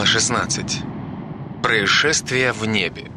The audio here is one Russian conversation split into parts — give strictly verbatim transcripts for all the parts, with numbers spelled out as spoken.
Глава шестнадцать. Происшествие в небе.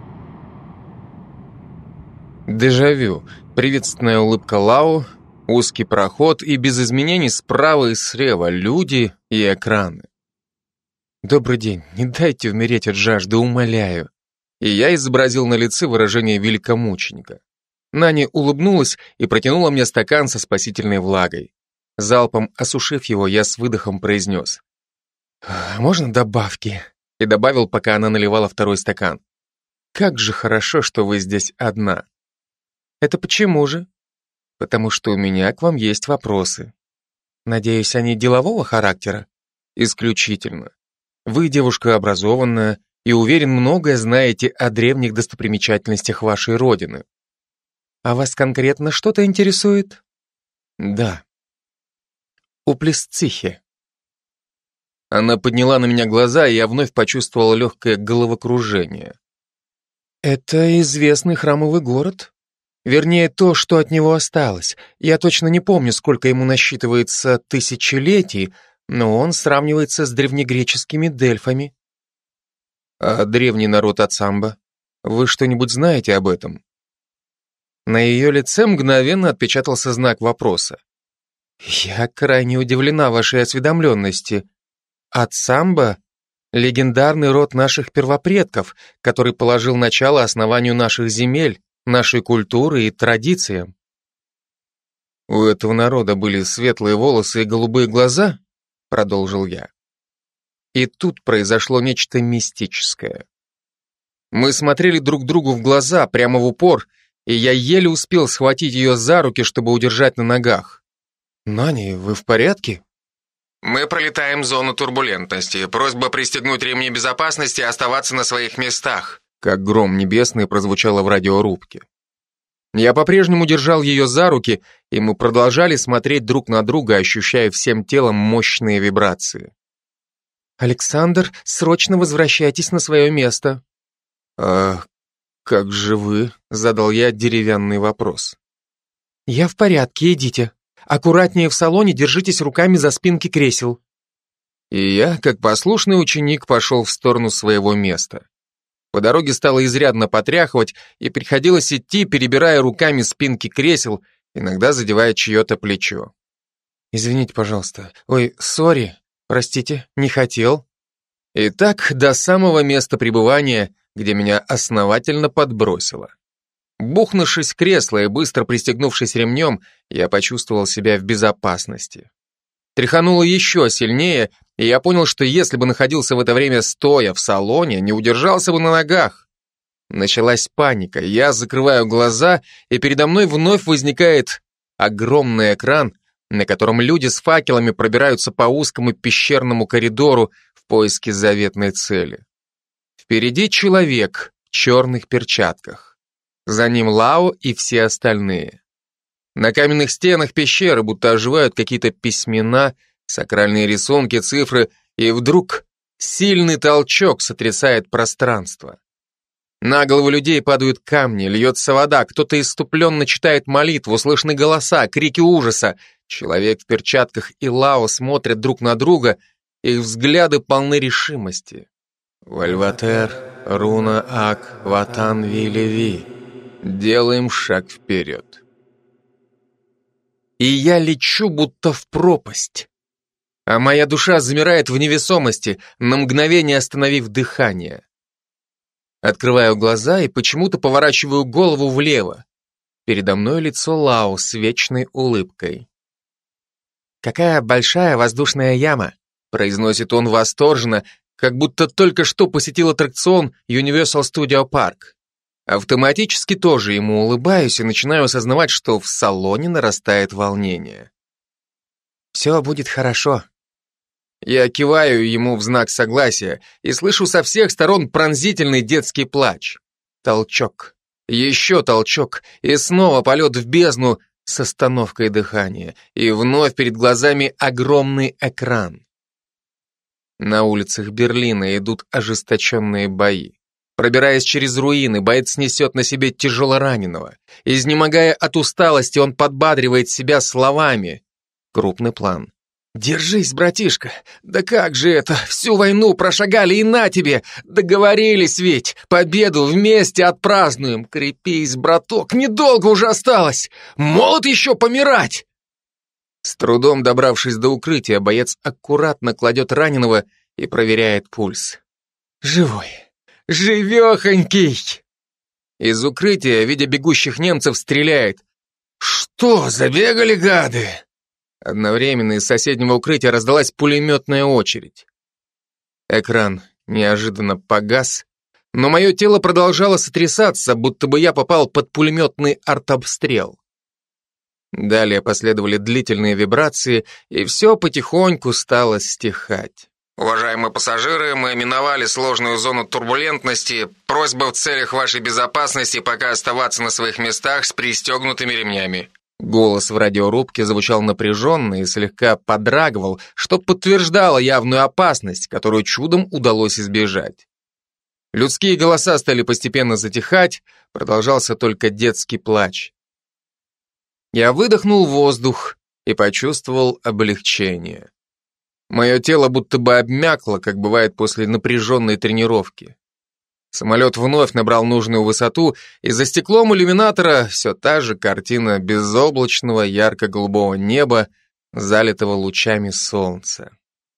Дежавю. Приветственная улыбка Лао, узкий проход и без изменений справа и слева люди и экраны. Добрый день, не дайте умереть от жажды, умоляю. И я изобразил на лице выражение великомученика. Нани улыбнулась и протянула мне стакан со спасительной влагой. Залпом осушив его, я с выдохом произнес: «Можно добавки?» И добавил, пока она наливала второй стакан. «Как же хорошо, что вы здесь одна». «Это почему же?» «Потому что у меня к вам есть вопросы». «Надеюсь, они делового характера?» «Исключительно. Вы девушка образованная и, уверен, многое знаете о древних достопримечательностях вашей родины». «А вас конкретно что-то интересует?» «Да». «У Плесцихи». Она подняла на меня глаза, и я вновь почувствовал легкое головокружение. «Это известный храмовый город? Вернее, то, что от него осталось. Я точно не помню, сколько ему насчитывается тысячелетий, но он сравнивается с древнегреческими Дельфами». «А древний народ Ацамба? Вы что-нибудь знаете об этом?» На ее лице мгновенно отпечатался знак вопроса. «Я крайне удивлена вашей осведомленности. Ацамба — легендарный род наших первопредков, который положил начало основанию наших земель, нашей культуры и традициям». «У этого народа были светлые волосы и голубые глаза?» — продолжил я. И тут произошло нечто мистическое. Мы смотрели друг другу в глаза, прямо в упор, и я еле успел схватить ее за руки, чтобы удержать на ногах. «Нани, вы в порядке?» «Мы пролетаем зону турбулентности. Просьба пристегнуть ремни безопасности и оставаться на своих местах», как гром небесный прозвучало в радиорубке. Я по-прежнему держал ее за руки, и мы продолжали смотреть друг на друга, ощущая всем телом мощные вибрации. «Александр, срочно возвращайтесь на свое место». «А как же вы?» — задал я деревянный вопрос. «Я в порядке, идите. Аккуратнее в салоне, держитесь руками за спинки кресел». И я, как послушный ученик, пошел в сторону своего места. По дороге стало изрядно потряхивать, и приходилось идти, перебирая руками спинки кресел, иногда задевая чье-то плечо. «Извините, пожалуйста. Ой, сори. Простите, не хотел». И так до самого места пребывания, где меня основательно подбросило. Бухнувшись в кресло и быстро пристегнувшись ремнем, я почувствовал себя в безопасности. Тряхануло еще сильнее, и я понял, что если бы находился в это время стоя в салоне, не удержался бы на ногах. Началась паника, я закрываю глаза, и передо мной вновь возникает огромный экран, на котором люди с факелами пробираются по узкому пещерному коридору в поиске заветной цели. Впереди человек в черных перчатках. За ним Лао и все остальные. На каменных стенах пещеры будто оживают какие-то письмена, сакральные рисунки, цифры, и вдруг сильный толчок сотрясает пространство. На головы людей падают камни, льется вода, кто-то исступленно читает молитву, слышны голоса, крики ужаса. Человек в перчатках и Лао смотрят друг на друга, их взгляды полны решимости. «Вальватер, руна ак, ватан вилеви». Делаем шаг вперед. И я лечу будто в пропасть. А моя душа замирает в невесомости, на мгновение остановив дыхание. Открываю глаза и почему-то поворачиваю голову влево. Передо мной лицо Лао с вечной улыбкой. «Какая большая воздушная яма», произносит он восторженно, как будто только что посетил аттракцион Universal Studio Park. Автоматически тоже ему улыбаюсь и начинаю осознавать, что в салоне нарастает волнение. «Все будет хорошо». Я киваю ему в знак согласия и слышу со всех сторон пронзительный детский плач. Толчок, еще толчок, и снова полет в бездну с остановкой дыхания, и вновь перед глазами огромный экран. На улицах Берлина идут ожесточенные бои. Пробираясь через руины, боец несет на себе тяжелораненого. Изнемогая от усталости, он подбадривает себя словами. Крупный план. Держись, братишка. Да как же это? Всю войну прошагали и на тебе. Договорились ведь. Победу вместе отпразднуем. Крепись, браток, недолго уже осталось. Молод еще помирать. С трудом добравшись до укрытия, боец аккуратно кладет раненого и проверяет пульс. Живой. Живехонький. Из укрытия, видя бегущих немцев, стреляет. Что, забегали гады? Одновременно из соседнего укрытия раздалась пулеметная очередь. Экран неожиданно погас, но мое тело продолжало сотрясаться, будто бы я попал под пулеметный артобстрел. Далее последовали длительные вибрации, и все потихоньку стало стихать. Уважаемые пассажиры, мы миновали сложную зону турбулентности. Просьба в целях вашей безопасности пока оставаться на своих местах с пристегнутыми ремнями. Голос в радиорубке звучал напряженно и слегка подрагивал, что подтверждало явную опасность, которую чудом удалось избежать. Людские голоса стали постепенно затихать, продолжался только детский плач. Я выдохнул воздух и почувствовал облегчение. Мое тело будто бы обмякло, как бывает после напряженной тренировки. Самолет вновь набрал нужную высоту, и за стеклом иллюминатора все та же картина безоблачного ярко-голубого неба, залитого лучами солнца.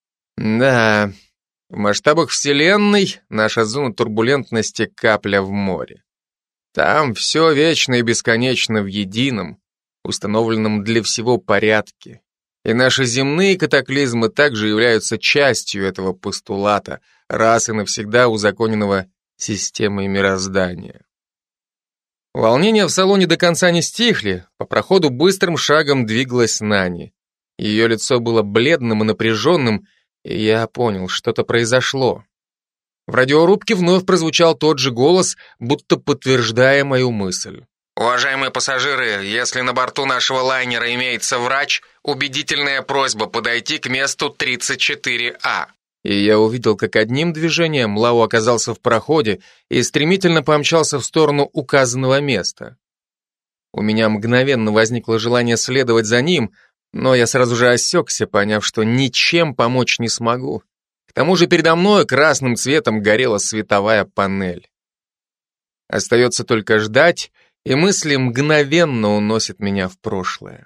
Да, в масштабах Вселенной наша зона турбулентности капля в море. Там все вечно и бесконечно в едином, установленном для всего порядке. И наши земные катаклизмы также являются частью этого постулата, раз и навсегда узаконенного системой мироздания. Волнения в салоне до конца не стихли, по проходу быстрым шагом двигалась Нани. Ее лицо было бледным и напряженным, и я понял, что-то произошло. В радиорубке вновь прозвучал тот же голос, будто подтверждая мою мысль. Уважаемые пассажиры, если на борту нашего лайнера имеется врач, убедительная просьба подойти к месту тридцать четыре А. И я увидел, как одним движением Лао оказался в проходе и стремительно помчался в сторону указанного места. У меня мгновенно возникло желание следовать за ним, но я сразу же осекся, поняв, что ничем помочь не смогу. К тому же передо мной красным цветом горела световая панель. Остается только ждать, и мысли мгновенно уносят меня в прошлое.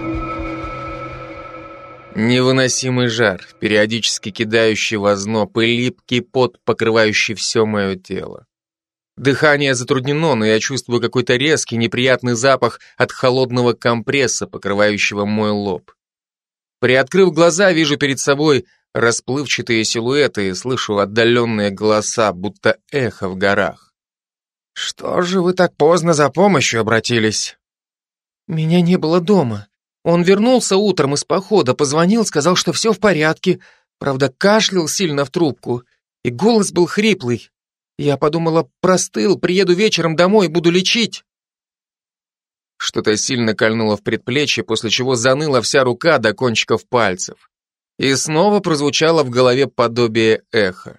Невыносимый жар, периодически кидающий в озноб, и липкий пот, покрывающий все мое тело. Дыхание затруднено, но я чувствую какой-то резкий, неприятный запах от холодного компресса, покрывающего мой лоб. Приоткрыв глаза, вижу перед собой расплывчатые силуэты и слышу отдаленные голоса, будто эхо в горах. «Что же вы так поздно за помощью обратились?» «Меня не было дома. Он вернулся утром из похода, позвонил, сказал, что все в порядке. Правда, кашлял сильно в трубку, и голос был хриплый. Я подумала, простыл, приеду вечером домой и буду лечить». Что-то сильно кольнуло в предплечье, после чего заныла вся рука до кончиков пальцев. И снова прозвучало в голове подобие эха.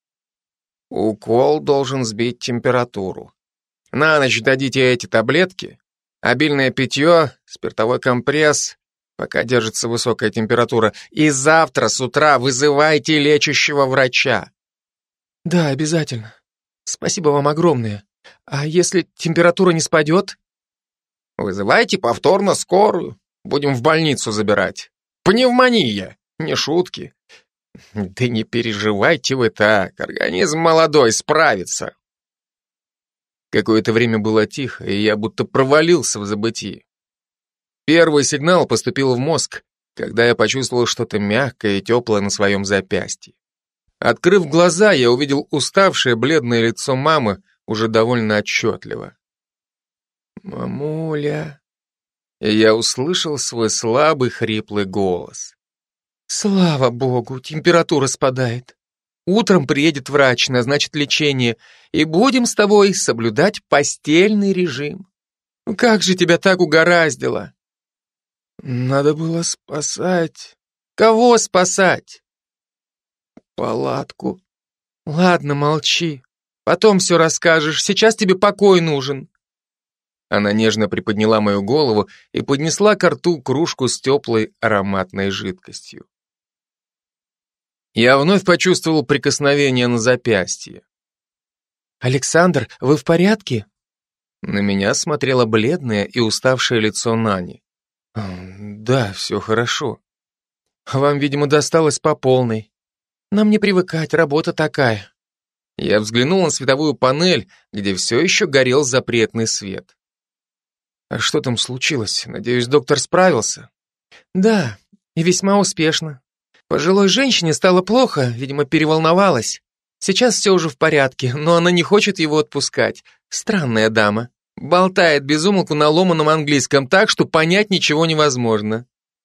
Укол должен сбить температуру. На ночь дадите эти таблетки, обильное питье, спиртовой компресс, пока держится высокая температура, и завтра с утра вызывайте лечащего врача. Да, обязательно. Спасибо вам огромное. А если температура не спадет? Вызывайте повторно скорую. Будем в больницу забирать. Пневмония, не шутки. Да не переживайте вы так, организм молодой, справится. Какое-то время было тихо, и я будто провалился в забытие. Первый сигнал поступил в мозг, когда я почувствовал что-то мягкое и теплое на своем запястье. Открыв глаза, я увидел уставшее бледное лицо мамы уже довольно отчетливо. «Мамуля...» И я услышал свой слабый хриплый голос. «Слава богу, температура спадает. Утром приедет врач, назначит лечение, и будем с тобой соблюдать постельный режим. Как же тебя так угораздило?» «Надо было спасать...» «Кого спасать?» «Палатку». «Ладно, молчи. Потом все расскажешь. Сейчас тебе покой нужен». Она нежно приподняла мою голову и поднесла ко рту кружку с теплой ароматной жидкостью. Я вновь почувствовал прикосновение на запястье. «Александр, вы в порядке?» На меня смотрело бледное и уставшее лицо Нани. «Да, все хорошо. Вам, видимо, досталось по полной. Нам не привыкать, работа такая». Я взглянул на световую панель, где все еще горел запретный свет. «А что там случилось? Надеюсь, доктор справился?» «Да, и весьма успешно. Пожилой женщине стало плохо, видимо, переволновалась. Сейчас все уже в порядке, но она не хочет его отпускать. Странная дама. Болтает без умолку на ломаном английском так, что понять ничего невозможно».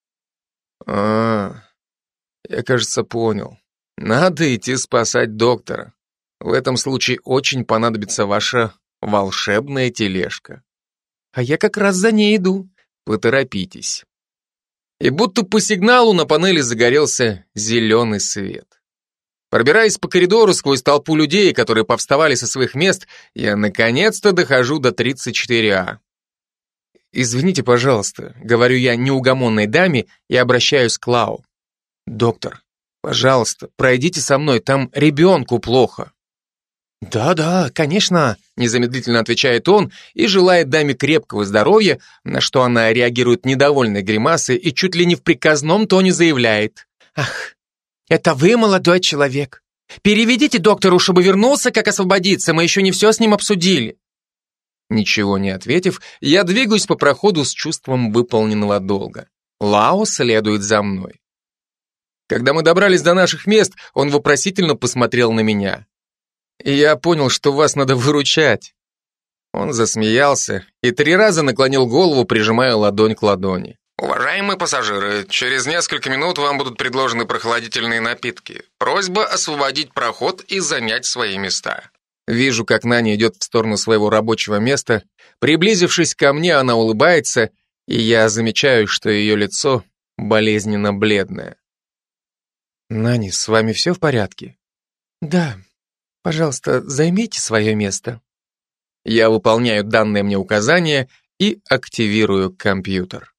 «А, я, кажется, понял. Надо идти спасать доктора. В этом случае очень понадобится ваша волшебная тележка». «А я как раз за ней иду. Поторопитесь». И будто по сигналу на панели загорелся зеленый свет. Пробираясь по коридору сквозь толпу людей, которые повставали со своих мест, я наконец-то дохожу до тридцать четыре А. «Извините, пожалуйста», — говорю я неугомонной даме и обращаюсь к Лау. «Доктор, пожалуйста, пройдите со мной, там ребенку плохо». «Да-да, конечно», — незамедлительно отвечает он и желает даме крепкого здоровья, на что она реагирует недовольной гримасой и чуть ли не в приказном тоне заявляет: «Ах, это вы, молодой человек. Переведите доктору, чтобы вернулся, как освободиться, мы еще не все с ним обсудили». Ничего не ответив, я двигаюсь по проходу с чувством выполненного долга. Лао следует за мной. Когда мы добрались до наших мест, он вопросительно посмотрел на меня. «И я понял, что вас надо выручать». Он засмеялся и три раза наклонил голову, прижимая ладонь к ладони. Уважаемые пассажиры, через несколько минут вам будут предложены прохладительные напитки. Просьба освободить проход и занять свои места. Вижу, как Наня идет в сторону своего рабочего места. Приблизившись ко мне, она улыбается, и я замечаю, что ее лицо болезненно бледное. «Нани, с вами все в порядке?» «Да. Пожалуйста, займите свое место». Я выполняю данное мне указание и активирую компьютер.